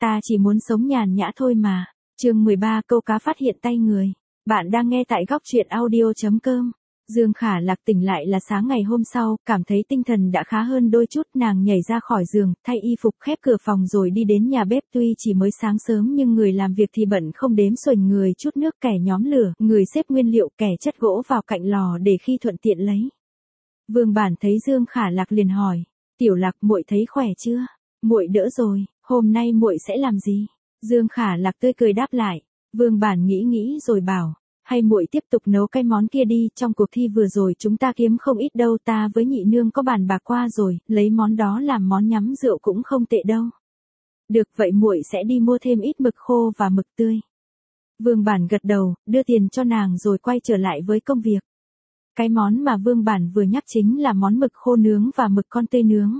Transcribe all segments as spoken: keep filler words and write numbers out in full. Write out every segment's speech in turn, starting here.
Ta chỉ muốn sống nhàn nhã thôi mà. Chương mười ba câu cá phát hiện tay người. Bạn đang nghe tại góc truyện audio chấm com. Dương Khả Lạc tỉnh lại là sáng ngày hôm sau, cảm thấy tinh thần đã khá hơn đôi chút, nàng nhảy ra khỏi giường, thay y phục khép cửa phòng rồi đi đến nhà bếp, tuy chỉ mới sáng sớm nhưng người làm việc thì bận không đếm xuể, người chút nước, kẻ nhóm lửa, người xếp nguyên liệu, kẻ chất gỗ vào cạnh lò để khi thuận tiện lấy. Vương Bản thấy Dương Khả Lạc liền hỏi, "Tiểu Lạc, muội thấy khỏe chưa?" "Muội đỡ rồi, hôm nay muội sẽ làm gì?" Dương Khả Lạc tươi cười đáp lại. Vương Bản nghĩ nghĩ rồi bảo, hay muội tiếp tục nấu cái món kia đi, trong cuộc thi vừa rồi chúng ta kiếm không ít đâu, ta với nhị nương có bàn bạc qua rồi, lấy món đó làm món nhắm rượu cũng không tệ đâu. Được, vậy muội sẽ đi mua thêm ít mực khô và mực tươi. Vương Bản gật đầu, đưa tiền cho nàng rồi quay trở lại với công việc. Cái món mà Vương Bản vừa nhắc chính là món mực khô nướng và mực con tươi nướng.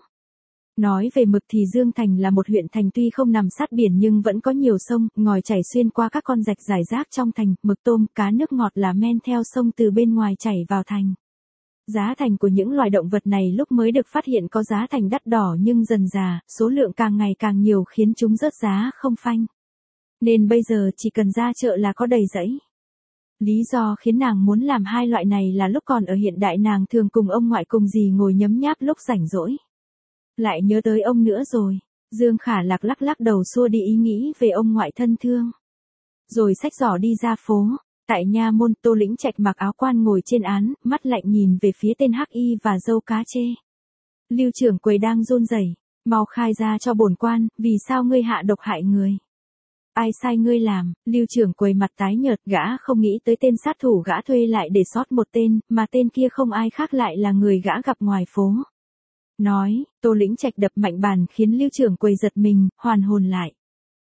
Nói về mực thì Dương Thành là một huyện thành tuy không nằm sát biển nhưng vẫn có nhiều sông, ngòi chảy xuyên qua các con rạch rải rác trong thành, mực tôm, cá nước ngọt là men theo sông từ bên ngoài chảy vào thành. Giá thành của những loài động vật này lúc mới được phát hiện có giá thành đắt đỏ nhưng dần dà, số lượng càng ngày càng nhiều khiến chúng rớt giá không phanh. Nên bây giờ chỉ cần ra chợ là có đầy rẫy. Lý do khiến nàng muốn làm hai loại này là lúc còn ở hiện đại nàng thường cùng ông ngoại cùng dì ngồi nhấm nháp lúc rảnh rỗi. Lại nhớ tới ông nữa rồi, Dương Khả Lạc lắc lắc đầu xua đi ý nghĩ về ông ngoại thân thương. Rồi xách giỏ đi ra phố, tại nha môn Tô Lĩnh Trạch mặc áo quan ngồi trên án, mắt lạnh nhìn về phía tên hắc y và dâu cá chê. Lưu trưởng quầy đang run rẩy, mau khai ra cho bổn quan, vì sao ngươi hạ độc hại người? Ai sai ngươi làm? Lưu trưởng quầy mặt tái nhợt, gã không nghĩ tới tên sát thủ gã thuê lại để sót một tên, mà tên kia không ai khác lại là người gã gặp ngoài phố. Nói, Tô Lĩnh Trạch đập mạnh bàn khiến Lưu trưởng quầy giật mình, hoàn hồn lại.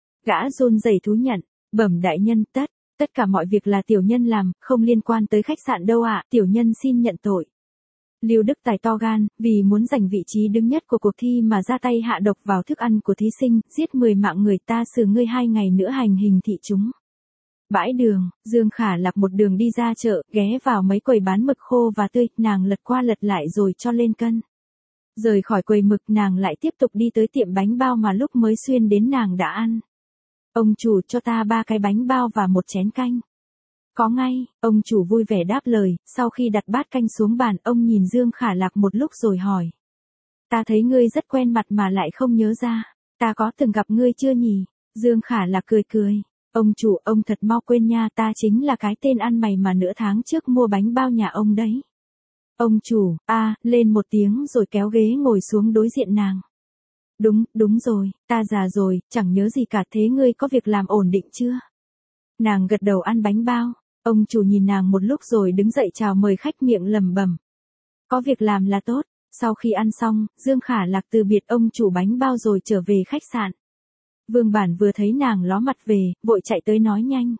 Gã run rẩy thú nhận, bẩm đại nhân, tất, tất cả mọi việc là tiểu nhân làm, không liên quan tới khách sạn đâu ạ, tiểu nhân xin nhận tội. Lưu Đức Tài to gan, vì muốn giành vị trí đứng nhất của cuộc thi mà ra tay hạ độc vào thức ăn của thí sinh, giết mười mạng người, ta xử ngươi hai ngày nữa hành hình thị chúng. Bãi đường, Dương Khả Lạc một đường đi ra chợ, ghé vào mấy quầy bán mực khô và tươi, nàng lật qua lật lại rồi cho lên cân. Rời khỏi quầy mực nàng lại tiếp tục đi tới tiệm bánh bao mà lúc mới xuyên đến nàng đã ăn. Ông chủ cho ta ba cái bánh bao và một chén canh. Có ngay, ông chủ vui vẻ đáp lời, sau khi đặt bát canh xuống bàn ông nhìn Dương Khả Lạc một lúc rồi hỏi. Ta thấy ngươi rất quen mặt mà lại không nhớ ra, ta có từng gặp ngươi chưa nhỉ? Dương Khả Lạc cười cười, ông chủ ông thật mau quên nha, ta chính là cái tên ăn mày mà nửa tháng trước mua bánh bao nhà ông đấy. Ông chủ, a, à, lên một tiếng rồi kéo ghế ngồi xuống đối diện nàng. Đúng, đúng rồi, ta già rồi, chẳng nhớ gì cả, thế ngươi có việc làm ổn định chưa? Nàng gật đầu ăn bánh bao, ông chủ nhìn nàng một lúc rồi đứng dậy chào mời khách miệng lẩm bẩm. Có việc làm là tốt, sau khi ăn xong, Dương Khả Lạc từ biệt ông chủ bánh bao rồi trở về khách sạn. Vương Bản vừa thấy nàng ló mặt về, vội chạy tới nói nhanh.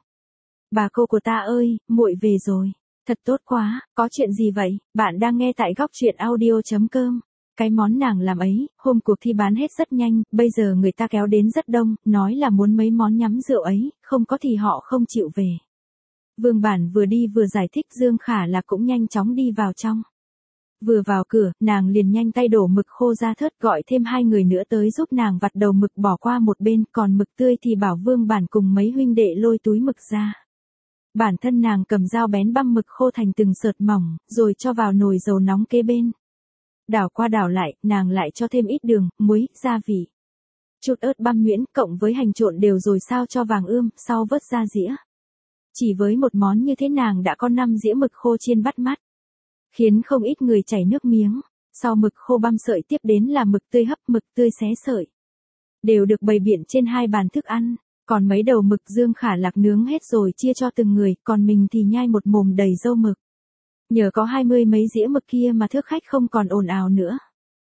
Bà cô của ta ơi, muội về rồi. Thật tốt quá, có chuyện gì vậy? Bạn đang nghe tại góc truyện audio chấm com. Cái món nàng làm ấy, hôm cuộc thi bán hết rất nhanh, bây giờ người ta kéo đến rất đông, nói là muốn mấy món nhắm rượu ấy, không có thì họ không chịu về. Vương Bản vừa đi vừa giải thích, Dương Khả Lạc cũng nhanh chóng đi vào trong. Vừa vào cửa, nàng liền nhanh tay đổ mực khô ra thớt, gọi thêm hai người nữa tới giúp nàng vặt đầu mực bỏ qua một bên, còn mực tươi thì bảo Vương Bản cùng mấy huynh đệ lôi túi mực ra. Bản thân nàng cầm dao bén băm mực khô thành từng sợi mỏng, rồi cho vào nồi dầu nóng kế bên. Đảo qua đảo lại, nàng lại cho thêm ít đường, muối, gia vị. Chút ớt băm nhuyễn cộng với hành trộn đều rồi sao cho vàng ươm, sau vớt ra dĩa. Chỉ với một món như thế nàng đã có năm dĩa mực khô chiên bắt mắt. Khiến không ít người chảy nước miếng. Sau mực khô băm sợi tiếp đến là mực tươi hấp, mực tươi xé sợi. Đều được bày biện trên hai bàn thức ăn. Còn mấy đầu mực Dương Khả Lạc nướng hết rồi chia cho từng người, còn mình thì nhai một mồm đầy dâu mực. Nhờ có hai mươi mấy dĩa mực kia mà thước khách không còn ồn ào nữa.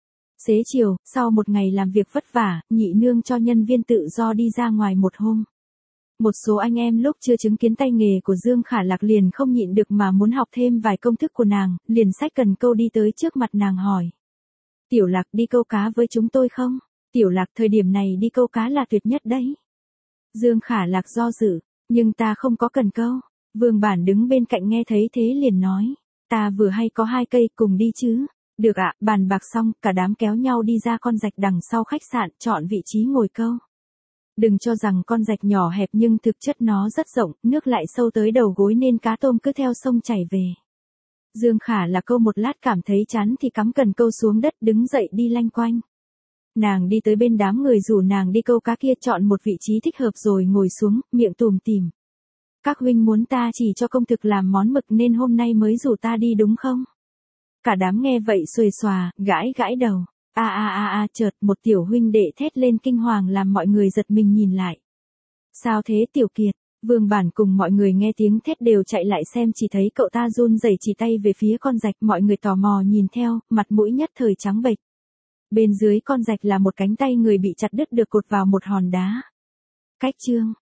Xế chiều, sau một ngày làm việc vất vả, nhị nương cho nhân viên tự do đi ra ngoài một hôm. Một số anh em lúc chưa chứng kiến tay nghề của Dương Khả Lạc liền không nhịn được mà muốn học thêm vài công thức của nàng, liền xách cần câu đi tới trước mặt nàng hỏi. Tiểu Lạc đi câu cá với chúng tôi không? Tiểu Lạc thời điểm này đi câu cá là tuyệt nhất đấy. Dương Khả Lạc do dự, nhưng ta không có cần câu. Vương Bản đứng bên cạnh nghe thấy thế liền nói, ta vừa hay có hai cây cùng đi chứ. Được ạ, bàn bạc xong, cả đám kéo nhau đi ra con rạch đằng sau khách sạn, chọn vị trí ngồi câu. Đừng cho rằng con rạch nhỏ hẹp nhưng thực chất nó rất rộng, nước lại sâu tới đầu gối nên cá tôm cứ theo sông chảy về. Dương Khả là câu một lát cảm thấy chán thì cắm cần câu xuống đất đứng dậy đi lanh quanh. Nàng đi tới bên đám người rủ nàng đi câu cá kia, chọn một vị trí thích hợp rồi ngồi xuống, miệng tùm tìm. Các huynh muốn ta chỉ cho công thực làm món mực nên hôm nay mới rủ ta đi đúng không? Cả đám nghe vậy xuề xòa, gãi gãi đầu. A a a a chợt một tiểu huynh đệ thét lên kinh hoàng làm mọi người giật mình nhìn lại. Sao thế Tiểu Kiệt? Vương Bản cùng mọi người nghe tiếng thét đều chạy lại xem, chỉ thấy cậu ta run rẩy chỉ tay về phía con rạch, mọi người tò mò nhìn theo, mặt mũi nhất thời trắng bệch. Bên dưới con rạch là một cánh tay người bị chặt đứt được cột vào một hòn đá. Cách chương